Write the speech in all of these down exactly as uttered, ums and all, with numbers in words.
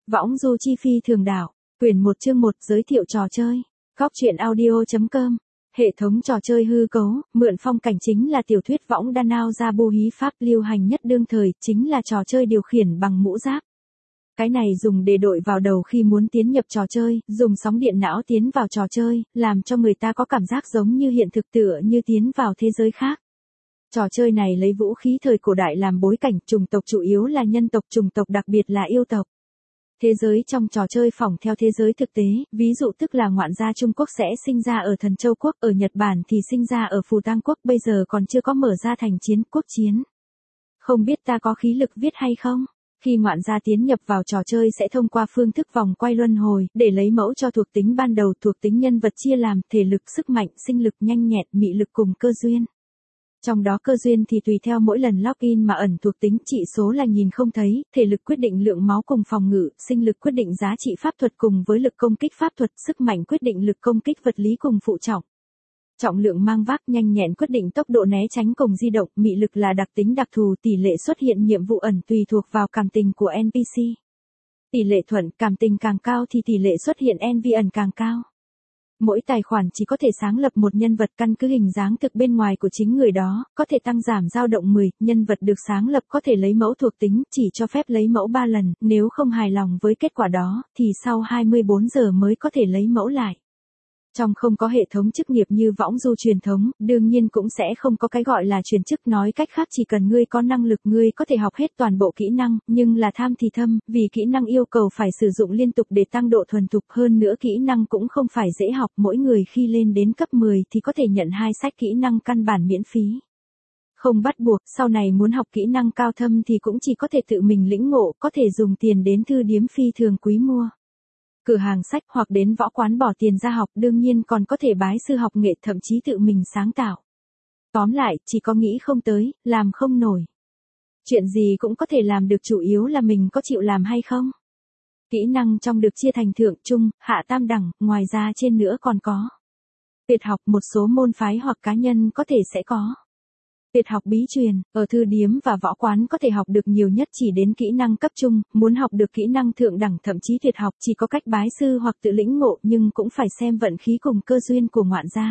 Võng du chi phi thường đảo, quyển một chương một giới thiệu trò chơi. Góc truyện audio chấm com. Hệ thống trò chơi hư cấu, mượn phong cảnh chính là tiểu thuyết võng Danao ra bu hí pháp lưu hành nhất đương thời, chính là trò chơi điều khiển bằng mũ giáp. Cái này dùng để đội vào đầu khi muốn tiến nhập trò chơi, dùng sóng điện não tiến vào trò chơi, làm cho người ta có cảm giác giống như hiện thực tựa như tiến vào thế giới khác. Trò chơi này lấy vũ khí thời cổ đại làm bối cảnh, chủng tộc chủ yếu là nhân tộc, chủng tộc đặc biệt là yêu tộc. Thế giới trong trò chơi phỏng theo thế giới thực tế, ví dụ tức là ngoạn gia Trung Quốc sẽ sinh ra ở Thần Châu Quốc, ở Nhật Bản thì sinh ra ở Phù Tang Quốc, bây giờ còn chưa có mở ra thành chiến quốc chiến. Không biết ta có khí lực viết hay không? Khi ngoạn gia tiến nhập vào trò chơi sẽ thông qua phương thức vòng quay luân hồi, để lấy mẫu cho thuộc tính ban đầu, thuộc tính nhân vật chia làm thể lực, sức mạnh, sinh lực, nhanh nhẹn, mị lực cùng cơ duyên. Trong đó cơ duyên thì tùy theo mỗi lần login mà ẩn thuộc tính trị số là nhìn không thấy, thể lực quyết định lượng máu cùng phòng ngự, sinh lực quyết định giá trị pháp thuật cùng với lực công kích pháp thuật, sức mạnh quyết định lực công kích vật lý cùng phụ trọng. Trọng lượng mang vác, nhanh nhẹn quyết định tốc độ né tránh cùng di động, mị lực là đặc tính đặc thù, tỷ lệ xuất hiện nhiệm vụ ẩn tùy thuộc vào cảm tình của en pê xê. Tỷ lệ thuận, cảm tình càng cao thì tỷ lệ xuất hiện en pê ẩn càng cao. Mỗi tài khoản chỉ có thể sáng lập một nhân vật căn cứ hình dáng thực bên ngoài của chính người đó, có thể tăng giảm dao động mười, nhân vật được sáng lập có thể lấy mẫu thuộc tính, chỉ cho phép lấy mẫu ba lần, nếu không hài lòng với kết quả đó, thì sau hai mươi bốn giờ mới có thể lấy mẫu lại. Trong không có hệ thống chức nghiệp như võng du truyền thống, đương nhiên cũng sẽ không có cái gọi là truyền chức, nói cách khác chỉ cần ngươi có năng lực ngươi có thể học hết toàn bộ kỹ năng, nhưng là tham thì thâm, vì kỹ năng yêu cầu phải sử dụng liên tục để tăng độ thuần thục, hơn nữa kỹ năng cũng không phải dễ học, mỗi người khi lên đến cấp mười thì có thể nhận hai sách kỹ năng căn bản miễn phí. Không bắt buộc, sau này muốn học kỹ năng cao thâm thì cũng chỉ có thể tự mình lĩnh ngộ, có thể dùng tiền đến thư điếm phi thường quý mua. Cửa hàng sách hoặc đến võ quán bỏ tiền ra học, đương nhiên còn có thể bái sư học nghệ, thậm chí tự mình sáng tạo. Tóm lại, chỉ có nghĩ không tới, làm không nổi. Chuyện gì cũng có thể làm được, chủ yếu là mình có chịu làm hay không. Kỹ năng trong được chia thành thượng, trung, hạ, tam đẳng, ngoài ra trên nữa còn có tuyệt học, một số môn phái hoặc cá nhân có thể sẽ có tuyệt học bí truyền, ở thư điếm và võ quán có thể học được nhiều nhất chỉ đến kỹ năng cấp trung, muốn học được kỹ năng thượng đẳng thậm chí tuyệt học chỉ có cách bái sư hoặc tự lĩnh ngộ, nhưng cũng phải xem vận khí cùng cơ duyên của ngoạn gia.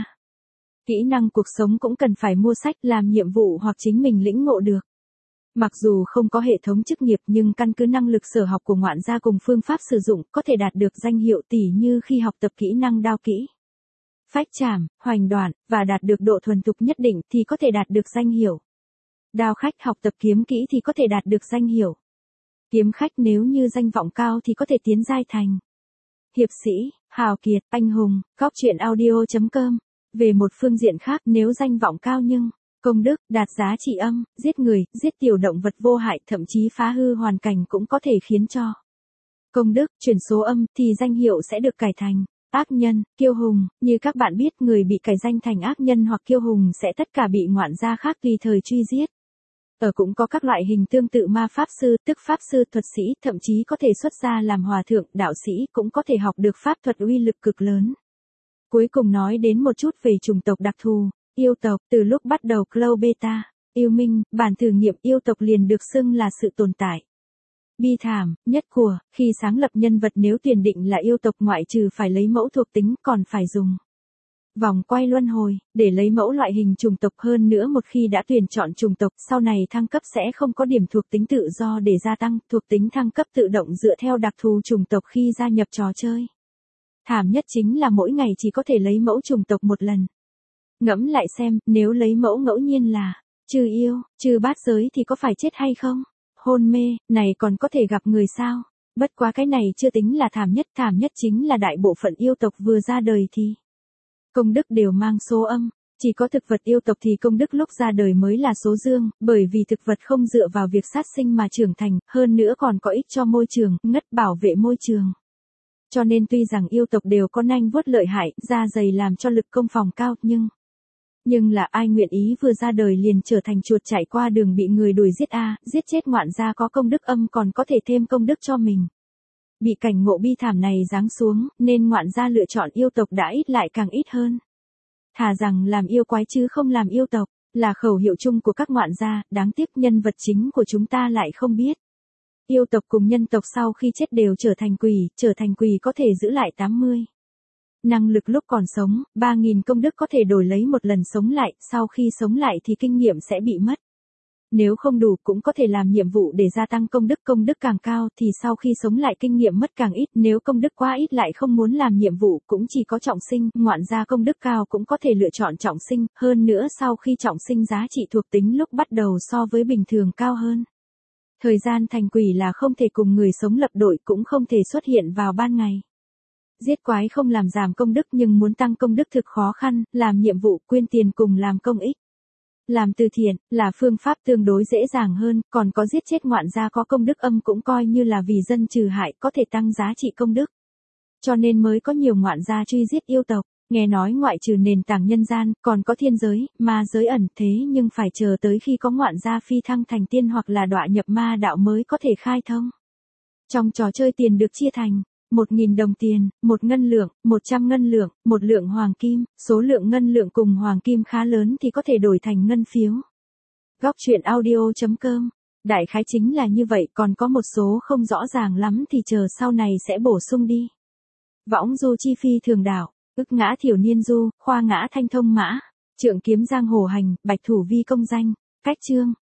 Kỹ năng cuộc sống cũng cần phải mua sách, làm nhiệm vụ hoặc chính mình lĩnh ngộ được. Mặc dù không có hệ thống chức nghiệp nhưng căn cứ năng lực sở học của ngoạn gia cùng phương pháp sử dụng, có thể đạt được danh hiệu, tỉ như khi học tập kỹ năng đao kỹ, phách trảm, hoành đoạn, và đạt được độ thuần thục nhất định thì có thể đạt được danh hiệu đao khách, học tập kiếm kỹ thì có thể đạt được danh hiệu kiếm khách, nếu như danh vọng cao thì có thể tiến giai thành hiệp sĩ, hào kiệt, anh hùng. Góc truyện audio chấm com. Về một phương diện khác, nếu danh vọng cao nhưng công đức, đạt giá trị âm, giết người, giết tiểu động vật vô hại, thậm chí phá hư hoàn cảnh cũng có thể khiến cho công đức chuyển số âm thì danh hiệu sẽ được cải thành ác nhân, kiêu hùng. Như các bạn biết, người bị cải danh thành ác nhân hoặc kiêu hùng sẽ tất cả bị ngoạn gia khác tùy thời truy giết. Ở cũng có các loại hình tương tự, ma pháp sư, tức pháp sư, thuật sĩ, thậm chí có thể xuất gia làm hòa thượng, đạo sĩ, cũng có thể học được pháp thuật uy lực cực lớn. Cuối cùng nói đến một chút về chủng tộc đặc thù, yêu tộc. Từ lúc bắt đầu Cloud Beta, yêu minh, bản thử nghiệm yêu tộc liền được xưng là sự tồn tại bi thảm nhất của, khi sáng lập nhân vật nếu tuyển định là yêu tộc, ngoại trừ phải lấy mẫu thuộc tính còn phải dùng vòng quay luân hồi để lấy mẫu loại hình chủng tộc, hơn nữa một khi đã tuyển chọn chủng tộc, sau này thăng cấp sẽ không có điểm thuộc tính tự do để gia tăng, thuộc tính thăng cấp tự động dựa theo đặc thù chủng tộc khi gia nhập trò chơi. Thảm nhất chính là mỗi ngày chỉ có thể lấy mẫu chủng tộc một lần. Ngẫm lại xem, nếu lấy mẫu ngẫu nhiên là trừ yêu, trừ bát giới thì có phải chết hay không? Hôn mê, này còn có thể gặp người sao? Bất quá cái này chưa tính là thảm nhất, thảm nhất chính là đại bộ phận yêu tộc vừa ra đời thì công đức đều mang số âm. Chỉ có thực vật yêu tộc thì công đức lúc ra đời mới là số dương, bởi vì thực vật không dựa vào việc sát sinh mà trưởng thành, hơn nữa còn có ích cho môi trường, ngất, bảo vệ môi trường. Cho nên tuy rằng yêu tộc đều có nanh vuốt lợi hại, da dày làm cho lực công phòng cao, nhưng Nhưng là ai nguyện ý vừa ra đời liền trở thành chuột chạy qua đường bị người đuổi giết a, à, giết chết ngoạn gia có công đức âm còn có thể thêm công đức cho mình. Bị cảnh ngộ bi thảm này giáng xuống, nên ngoạn gia lựa chọn yêu tộc đã ít lại càng ít hơn. Thà rằng làm yêu quái chứ không làm yêu tộc, là khẩu hiệu chung của các ngoạn gia, đáng tiếc nhân vật chính của chúng ta lại không biết. Yêu tộc cùng nhân tộc sau khi chết đều trở thành quỷ, trở thành quỷ có thể giữ lại tám mươi. Năng lực lúc còn sống, ba nghìn công đức có thể đổi lấy một lần sống lại, sau khi sống lại thì kinh nghiệm sẽ bị mất. Nếu không đủ cũng có thể làm nhiệm vụ để gia tăng công đức, công đức càng cao thì sau khi sống lại kinh nghiệm mất càng ít, nếu công đức quá ít lại không muốn làm nhiệm vụ cũng chỉ có trọng sinh, ngoạn gia công đức cao cũng có thể lựa chọn trọng sinh, hơn nữa sau khi trọng sinh giá trị thuộc tính lúc bắt đầu so với bình thường cao hơn. Thời gian thành quỷ là không thể cùng người sống lập đội cũng không thể xuất hiện vào ban ngày. Giết quái không làm giảm công đức nhưng muốn tăng công đức thực khó khăn, làm nhiệm vụ, quyên tiền cùng làm công ích. Làm từ thiện, là phương pháp tương đối dễ dàng hơn, còn có giết chết ngoạn gia có công đức âm cũng coi như là vì dân trừ hại, có thể tăng giá trị công đức. Cho nên mới có nhiều ngoạn gia truy giết yêu tộc, nghe nói ngoại trừ nền tảng nhân gian, còn có thiên giới, ma giới ẩn thế nhưng phải chờ tới khi có ngoạn gia phi thăng thành tiên hoặc là đọa nhập ma đạo mới có thể khai thông. Trong trò chơi tiền được chia thành một nghìn đồng tiền, một ngân lượng, một trăm ngân lượng, một lượng hoàng kim, số lượng ngân lượng cùng hoàng kim khá lớn thì có thể đổi thành ngân phiếu. Góc truyện audio chấm com. Đại khái chính là như vậy, còn có một số không rõ ràng lắm thì chờ sau này sẽ bổ sung đi. Võng du chi phi thường đảo, ức ngã thiểu niên du, khoa ngã thanh thông mã, trượng kiếm giang hồ hành, bạch thủ vi công danh, cách chương.